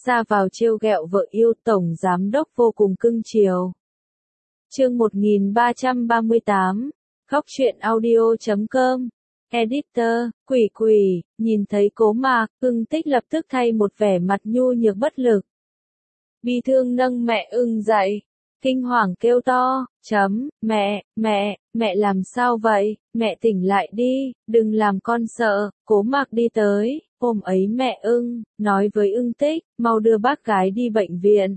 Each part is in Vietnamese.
ra vào trêu ghẹo vợ yêu, tổng giám đốc vô cùng cưng chiều. Chương 1338, Góc truyện audio.com. Editor, Quỷ, nhìn thấy Cố Mạc, Ưng Tích lập tức thay một vẻ mặt nhu nhược bất lực. Bi thương nâng mẹ Ưng dậy, kinh hoàng kêu to, mẹ làm sao vậy, mẹ tỉnh lại đi, đừng làm con sợ. Cố Mạc đi tới, ôm ấy mẹ Ưng, nói với Ưng Tích, mau đưa bác gái đi bệnh viện.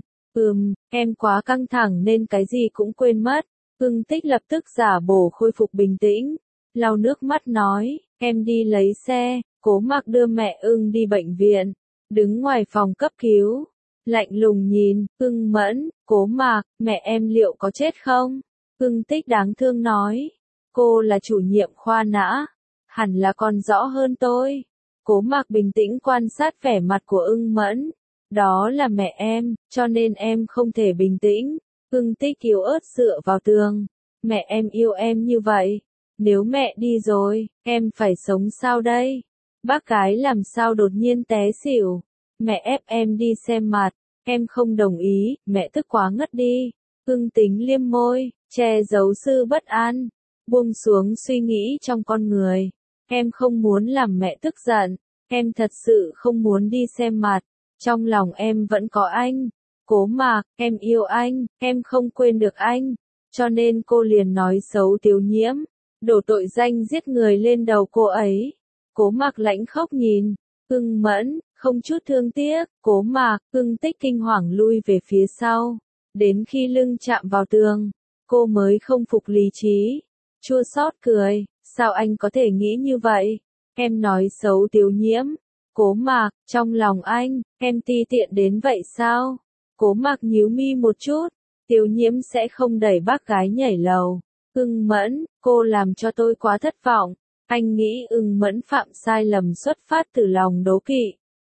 Em quá căng thẳng nên cái gì cũng quên mất. Ưng Tích lập tức giả bổ khôi phục bình tĩnh, lau nước mắt nói, em đi lấy xe. Cố Mạc đưa mẹ Ưng đi bệnh viện, đứng ngoài phòng cấp cứu, lạnh lùng nhìn, Ưng Mẫn, Cố Mạc, mẹ em liệu có chết không? Ưng Tích đáng thương nói, cô là chủ nhiệm khoa não, hẳn là còn rõ hơn tôi. Cố Mạc bình tĩnh quan sát vẻ mặt của Ưng Mẫn, đó là mẹ em, cho nên em không thể bình tĩnh. Ưng Tích yếu ớt dựa vào tường, mẹ em yêu em như vậy, nếu mẹ đi rồi, em phải sống sao đây? Bác gái làm sao đột nhiên té xỉu, mẹ ép em đi xem mặt, em không đồng ý, mẹ tức quá ngất đi. Ưng Tính liêm môi, che giấu sự bất an, buông xuống suy nghĩ trong con người. Em không muốn làm mẹ tức giận, em thật sự không muốn đi xem mặt, trong lòng em vẫn có anh. Cố Mạc, em yêu anh, em không quên được anh, cho nên cô liền nói xấu Tiếu Nhiễm, đổ tội danh giết người lên đầu cô ấy. Cố Mạc lãnh khóc nhìn, Ưng Mẫn, không chút thương tiếc. Cố Mạc, Ưng Tích kinh hoàng lui về phía sau, đến khi lưng chạm vào tường, cô mới không phục lý trí, chua xót cười, sao anh có thể nghĩ như vậy? Em nói xấu Tiếu Nhiễm. Cố Mạc, trong lòng anh, em ti tiện đến vậy sao? Cố Mạc nhíu mi một chút, Tiếu Nhiễm sẽ không đẩy bác gái nhảy lầu. Ưng Mẫn, cô làm cho tôi quá thất vọng. Anh nghĩ Ưng Mẫn phạm sai lầm xuất phát từ lòng đố kỵ.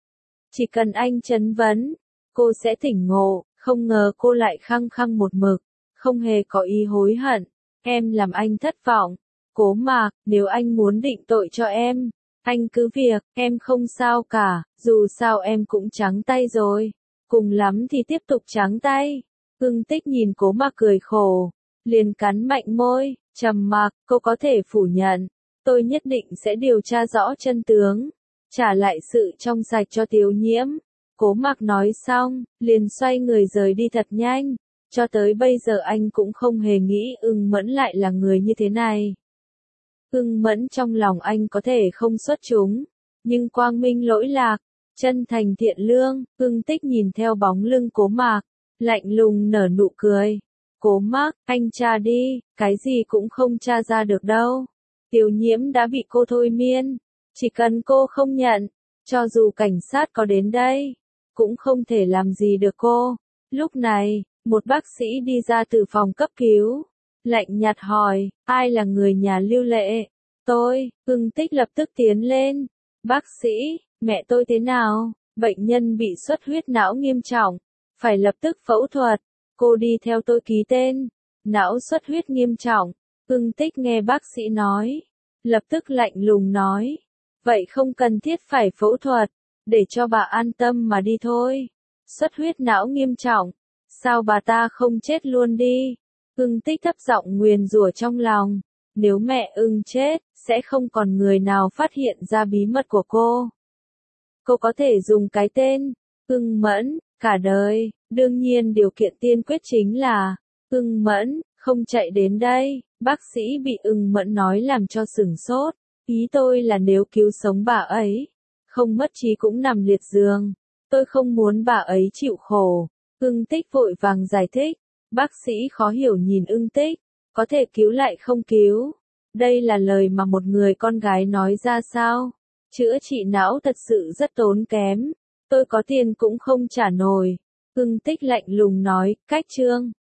Chỉ cần anh trấn vấn, cô sẽ tỉnh ngộ, không ngờ cô lại khăng khăng một mực, không hề có ý hối hận. Em làm anh thất vọng. Cố Mạc, nếu anh muốn định tội cho em, anh cứ việc, em không sao cả, dù sao em cũng trắng tay rồi. Cùng lắm thì tiếp tục trắng tay. Ưng Tích nhìn Cố Mạc cười khổ, liền cắn mạnh môi, trầm mặc, cô có thể phủ nhận, tôi nhất định sẽ điều tra rõ chân tướng, trả lại sự trong sạch cho Tiếu Nhiễm. Cố Mạc nói xong, liền xoay người rời đi thật nhanh, cho tới bây giờ anh cũng không hề nghĩ Ưng Mẫn lại là người như thế này. Ưng Mẫn trong lòng anh có thể không xuất chúng, nhưng quang minh lỗi lạc, chân thành thiện lương. Ưng Tích nhìn theo bóng lưng Cố Mạc, lạnh lùng nở nụ cười. Cố Mạc, anh tra đi, cái gì cũng không tra ra được đâu. Tiếu Nhiễm đã bị cô thôi miên, chỉ cần cô không nhận, cho dù cảnh sát có đến đây, cũng không thể làm gì được cô. Lúc này, một bác sĩ đi ra từ phòng cấp cứu, lạnh nhạt hỏi, ai là người nhà Lưu Lệ? Tôi. Ưng Tích lập tức tiến lên. Bác sĩ, mẹ tôi thế nào? Bệnh nhân bị xuất huyết não nghiêm trọng, phải lập tức phẫu thuật. Cô đi theo tôi ký tên. Não xuất huyết nghiêm trọng. Ưng Tích nghe bác sĩ nói, lập tức lạnh lùng nói, vậy không cần thiết phải phẫu thuật, để cho bà an tâm mà đi thôi. Xuất huyết não nghiêm trọng, sao bà ta không chết luôn đi? Ưng Tích thấp giọng nguyền rủa trong lòng, nếu mẹ Ưng chết, sẽ không còn người nào phát hiện ra bí mật của cô. Cô có thể dùng cái tên Ưng Mẫn cả đời, đương nhiên điều kiện tiên quyết chính là Ưng Mẫn không chạy đến đây. Bác sĩ bị Ưng Mẫn nói làm cho sửng sốt, ý tôi là nếu cứu sống bà ấy, không mất trí cũng nằm liệt giường, tôi không muốn bà ấy chịu khổ. Ưng Tích vội vàng giải thích. Bác sĩ khó hiểu nhìn Ưng Tích, có thể cứu lại không cứu. Đây là lời mà một người con gái nói ra sao? Chữa trị não thật sự rất tốn kém, tôi có tiền cũng không trả nổi. Ưng Tích lạnh lùng nói, cách chương.